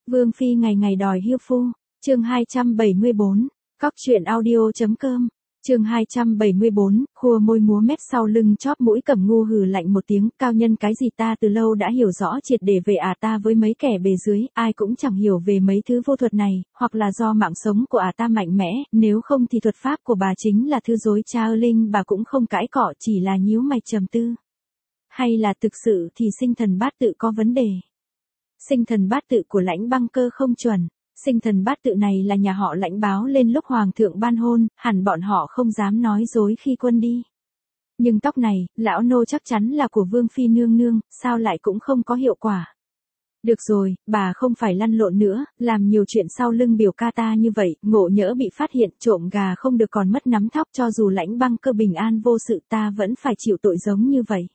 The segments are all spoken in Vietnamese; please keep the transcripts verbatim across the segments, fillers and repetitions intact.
Vương phi ngày ngày đòi hiêu phu, chương hai trăm bảy mươi bốn, cóc truyện audio.com, chương hai trăm bảy mươi bốn, khua môi múa mép sau lưng chóp mũi Cẩm Ngu hừ lạnh một tiếng, cao nhân cái gì ta từ lâu đã hiểu rõ triệt để về ả ta với mấy kẻ bề dưới, ai cũng chẳng hiểu về mấy thứ vô thuật này, hoặc là do mạng sống của ả ta mạnh mẽ, nếu không thì thuật pháp của bà chính là thứ dối cha ơ linh, bà cũng không cãi cọ, chỉ là nhíu mày trầm tư. Hay là thực sự thì sinh thần bát tự có vấn đề? Sinh thần bát tự của Lãnh Băng Cơ không chuẩn. Sinh thần bát tự này là nhà họ Lãnh báo lên lúc hoàng thượng ban hôn, hẳn bọn họ không dám nói dối khi quân đi. Nhưng tóc này, lão nô chắc chắn là của Vương phi nương nương, sao lại cũng không có hiệu quả. Được rồi, bà không phải lăn lộn nữa, làm nhiều chuyện sau lưng biểu ca ta như vậy, ngộ nhỡ bị phát hiện trộm gà không được còn mất nắm thóc, cho dù Lãnh Băng Cơ bình an vô sự ta vẫn phải chịu tội giống như vậy.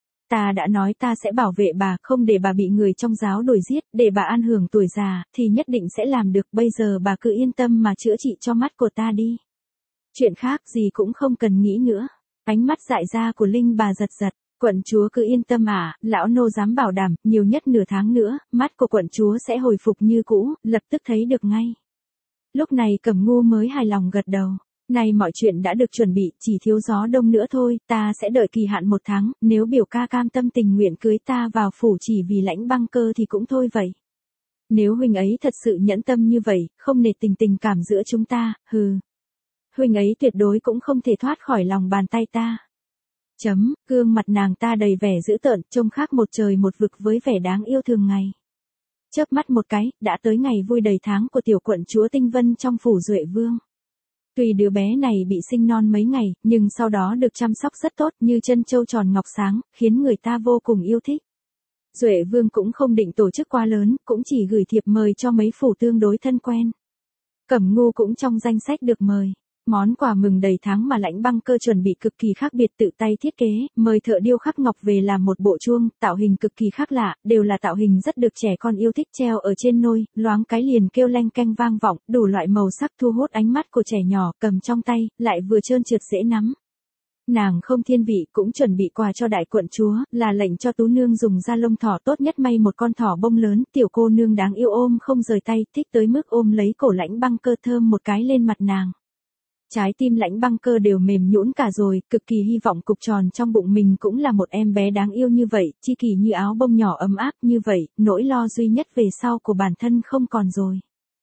Ta đã nói ta sẽ bảo vệ bà, không để bà bị người trong giáo đuổi giết, để bà an hưởng tuổi già, thì nhất định sẽ làm được, bây giờ bà cứ yên tâm mà chữa trị cho mắt của ta đi. Chuyện khác gì cũng không cần nghĩ nữa. Ánh mắt dại ra của Linh bà giật giật, quận chúa cứ yên tâm à, lão nô dám bảo đảm, nhiều nhất nửa tháng nữa, mắt của quận chúa sẽ hồi phục như cũ, lập tức thấy được ngay. Lúc này Cẩm Ngu mới hài lòng gật đầu. Này mọi chuyện đã được chuẩn bị, chỉ thiếu gió đông nữa thôi, ta sẽ đợi kỳ hạn một tháng, nếu biểu ca cam tâm tình nguyện cưới ta vào phủ chỉ vì Lãnh Băng Cơ thì cũng thôi vậy. Nếu huynh ấy thật sự nhẫn tâm như vậy, không nể tình tình cảm giữa chúng ta, hừ. Huynh ấy tuyệt đối cũng không thể thoát khỏi lòng bàn tay ta. Chấm, gương mặt nàng ta đầy vẻ dữ tợn, trông khác một trời một vực với vẻ đáng yêu thường ngày. Chớp mắt một cái, đã tới ngày vui đầy tháng của tiểu quận chúa Tinh Vân trong phủ Duệ Vương. Tuy đứa bé này bị sinh non mấy ngày, nhưng sau đó được chăm sóc rất tốt như chân châu tròn ngọc sáng, khiến người ta vô cùng yêu thích. Duệ Vương cũng không định tổ chức quá lớn, cũng chỉ gửi thiệp mời cho mấy phủ tương đối thân quen. Cẩm Ngu cũng trong danh sách được mời. Món quà mừng đầy tháng mà Lãnh Băng Cơ chuẩn bị cực kỳ khác biệt, tự tay thiết kế, mời thợ điêu khắc ngọc về làm một bộ chuông, tạo hình cực kỳ khác lạ, đều là tạo hình rất được trẻ con yêu thích, treo ở trên nôi, loáng cái liền kêu leng keng vang vọng, đủ loại màu sắc thu hút ánh mắt của trẻ nhỏ, cầm trong tay, lại vừa trơn trượt dễ nắm. Nàng không thiên vị cũng chuẩn bị quà cho đại quận chúa, là lệnh cho tú nương dùng da lông thỏ tốt nhất may một con thỏ bông lớn, tiểu cô nương đáng yêu ôm không rời tay, thích tới mức ôm lấy cổ Lãnh Băng Cơ thơm một cái lên mặt nàng. Trái tim Lãnh Băng Cơ đều mềm nhũn cả rồi, cực kỳ hy vọng cục tròn trong bụng mình cũng là một em bé đáng yêu như vậy, chi kỳ như áo bông nhỏ ấm áp như vậy, nỗi lo duy nhất về sau của bản thân không còn rồi.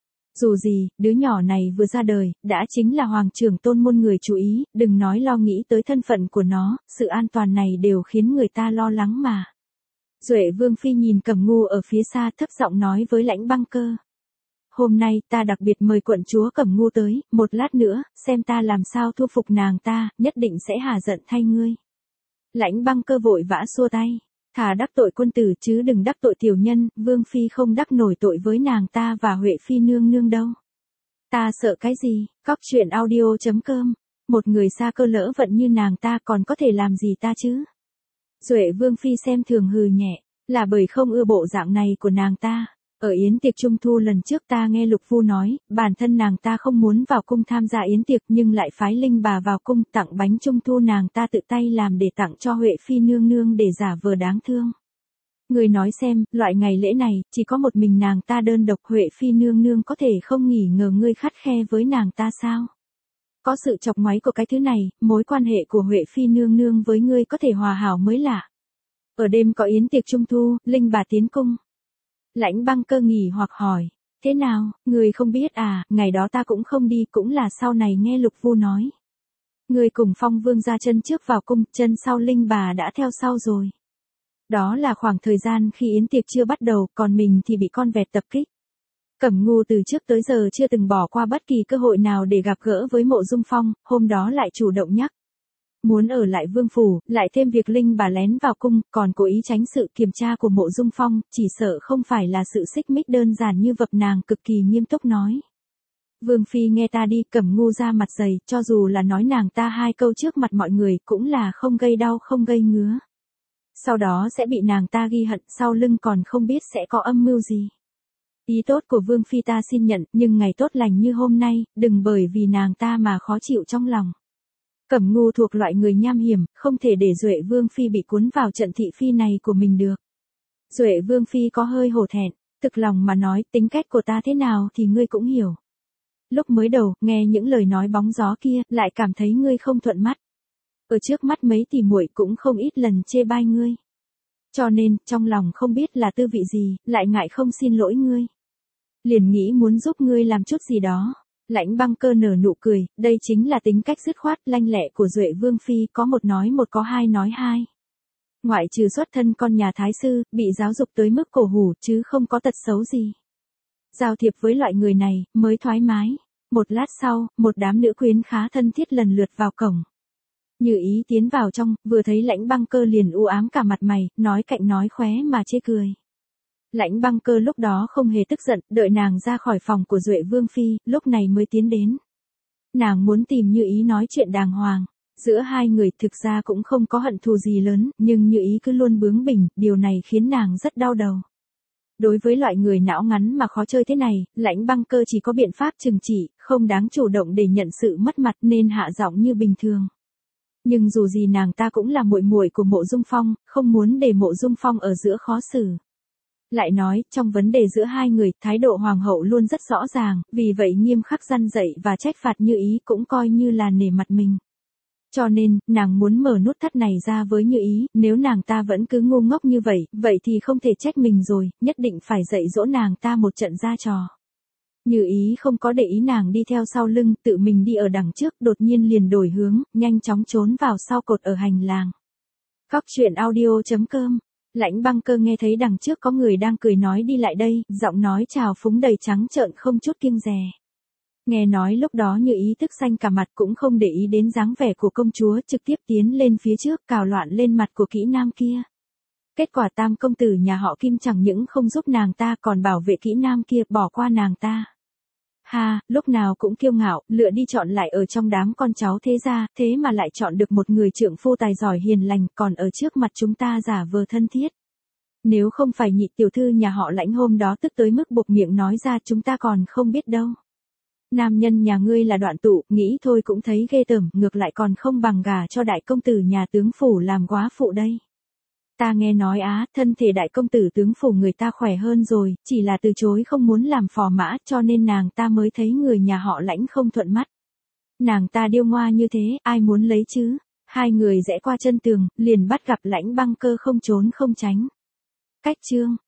Dù gì, đứa nhỏ này vừa ra đời, đã chính là hoàng trưởng tôn môn người chú ý, đừng nói lo nghĩ tới thân phận của nó, sự an toàn này đều khiến người ta lo lắng mà. Duệ Vương phi nhìn Cẩm Ngu ở phía xa thấp giọng nói với Lãnh Băng Cơ. Hôm nay ta đặc biệt mời quận chúa Cẩm Ngu tới, một lát nữa, xem ta làm sao thu phục nàng ta, nhất định sẽ hả giận thay ngươi. Lãnh Băng Cơ vội vã xua tay, thà đắc tội quân tử chứ đừng đắc tội tiểu nhân, Vương phi không đắc nổi tội với nàng ta và Huệ phi nương nương đâu. Ta sợ cái gì, cóc truyện audio.com, một người xa cơ lỡ vận như nàng ta còn có thể làm gì ta chứ. Duệ Vương phi xem thường hừ nhẹ, là bởi không ưa bộ dạng này của nàng ta. Ở yến tiệc trung thu lần trước ta nghe Lục Phu nói, bản thân nàng ta không muốn vào cung tham gia yến tiệc nhưng lại phái Linh bà vào cung tặng bánh trung thu, nàng ta tự tay làm để tặng cho Huệ phi nương nương để giả vờ đáng thương. Người nói xem, loại ngày lễ này, chỉ có một mình nàng ta đơn độc, Huệ phi nương nương có thể không nghỉ ngờ ngươi khắt khe với nàng ta sao? Có sự chọc ngoáy của cái thứ này, mối quan hệ của Huệ phi nương nương với ngươi có thể hòa hảo mới lạ. Ở đêm có yến tiệc trung thu, Linh bà tiến cung. Lãnh Băng Cơ nghỉ hoặc hỏi, thế nào, người không biết à, ngày đó ta cũng không đi, cũng là sau này nghe Lục Phu nói. Người cùng Phong Vương ra chân trước vào cung, chân sau Linh bà đã theo sau rồi. Đó là khoảng thời gian khi yến tiệc chưa bắt đầu, còn mình thì bị con vẹt tập kích. Cẩm Ngu từ trước tới giờ chưa từng bỏ qua bất kỳ cơ hội nào để gặp gỡ với Mộ Dung Phong, hôm đó lại chủ động nhắc. Muốn ở lại vương phủ, lại thêm việc Linh bà lén vào cung, còn cố ý tránh sự kiểm tra của Mộ Dung Phong, chỉ sợ không phải là sự xích mích đơn giản như vật, nàng cực kỳ nghiêm túc nói. Vương phi nghe ta đi, Cẩm Ngu ra mặt dày, cho dù là nói nàng ta hai câu trước mặt mọi người, cũng là không gây đau không gây ngứa. Sau đó sẽ bị nàng ta ghi hận, sau lưng còn không biết sẽ có âm mưu gì. Ý tốt của Vương phi ta xin nhận, nhưng ngày tốt lành như hôm nay, đừng bởi vì nàng ta mà khó chịu trong lòng. Cẩm Ngu thuộc loại người nham hiểm, không thể để Duệ Vương phi bị cuốn vào trận thị phi này của mình được. Duệ Vương phi có hơi hổ thẹn, Thực lòng mà nói, tính cách của ta thế nào thì ngươi cũng hiểu. Lúc mới đầu, nghe những lời nói bóng gió kia, lại cảm thấy ngươi không thuận mắt. Ở trước mắt mấy tỷ muội cũng không ít lần chê bai ngươi. Cho nên, trong lòng không biết là tư vị gì, lại ngại không xin lỗi ngươi. Liền nghĩ muốn giúp ngươi làm chút gì đó. Lãnh Băng Cơ nở nụ cười, đây chính là tính cách dứt khoát, lanh lẹ của Duệ Vương Phi, có một nói một có hai nói hai. Ngoại trừ xuất thân con nhà thái sư, bị giáo dục tới mức cổ hủ chứ không có tật xấu gì. Giao thiệp với loại người này, mới thoải mái. Một lát sau, một đám nữ quyến khá thân thiết lần lượt vào cổng. Như Ý tiến vào trong, vừa thấy Lãnh Băng Cơ liền u ám cả mặt mày, nói cạnh nói khóe mà chê cười. Lãnh Băng Cơ lúc đó không hề tức giận, đợi nàng ra khỏi phòng của Duệ Vương Phi, lúc này mới tiến đến. Nàng muốn tìm Như Ý nói chuyện đàng hoàng. Giữa hai người thực ra cũng không có hận thù gì lớn, nhưng Như Ý cứ luôn bướng bỉnh, điều này khiến nàng rất đau đầu. Đối với loại người não ngắn mà khó chơi thế này, Lãnh Băng Cơ chỉ có biện pháp trừng trị, không đáng chủ động để nhận sự mất mặt nên hạ giọng như bình thường. Nhưng dù gì nàng ta cũng là muội muội của Mộ Dung Phong, không muốn để Mộ Dung Phong ở giữa khó xử. Lại nói, trong vấn đề giữa hai người, thái độ hoàng hậu luôn rất rõ ràng, vì vậy nghiêm khắc răn dạy và trách phạt Như Ý cũng coi như là nể mặt mình. Cho nên, nàng muốn mở nút thắt này ra với Như Ý, nếu nàng ta vẫn cứ ngu ngốc như vậy, vậy thì không thể trách mình rồi, nhất định phải dạy dỗ nàng ta một trận ra trò. Như Ý không có để ý nàng đi theo sau lưng, tự mình đi ở đằng trước, đột nhiên liền đổi hướng, nhanh chóng trốn vào sau cột ở hành lang. Cóc truyện audio chấm com. Lãnh Băng Cơ nghe thấy đằng trước có người đang cười nói đi lại đây, giọng nói trào phúng đầy trắng trợn không chút kiêng dè. Nghe nói lúc đó Như Ý tức xanh cả mặt cũng không để ý đến dáng vẻ của công chúa, trực tiếp tiến lên phía trước cào loạn lên mặt của kỹ nam kia. Kết quả tam công tử nhà họ Kim chẳng những không giúp nàng ta còn bảo vệ kỹ nam kia bỏ qua nàng ta. Ha, lúc nào cũng kiêu ngạo, lựa đi chọn lại ở trong đám con cháu thế gia, thế mà lại chọn được một người trượng phu tài giỏi hiền lành còn ở trước mặt chúng ta giả vờ thân thiết. Nếu không phải nhị tiểu thư nhà họ Lãnh hôm đó tức tới mức buộc miệng nói ra chúng ta còn không biết đâu. Nam nhân nhà ngươi là Đoạn Tụ, nghĩ thôi cũng thấy ghê tởm, ngược lại còn không bằng gả cho đại công tử nhà tướng phủ làm góa phụ đây. Ta nghe nói á, thân thể đại công tử tướng phủ người ta khỏe hơn rồi, chỉ là từ chối không muốn làm phò mã cho nên nàng ta mới thấy người nhà họ Lãnh không thuận mắt. Nàng ta điêu ngoa như thế, ai muốn lấy chứ? Hai người rẽ qua chân tường, liền bắt gặp Lãnh Băng Cơ không trốn không tránh. Cách chương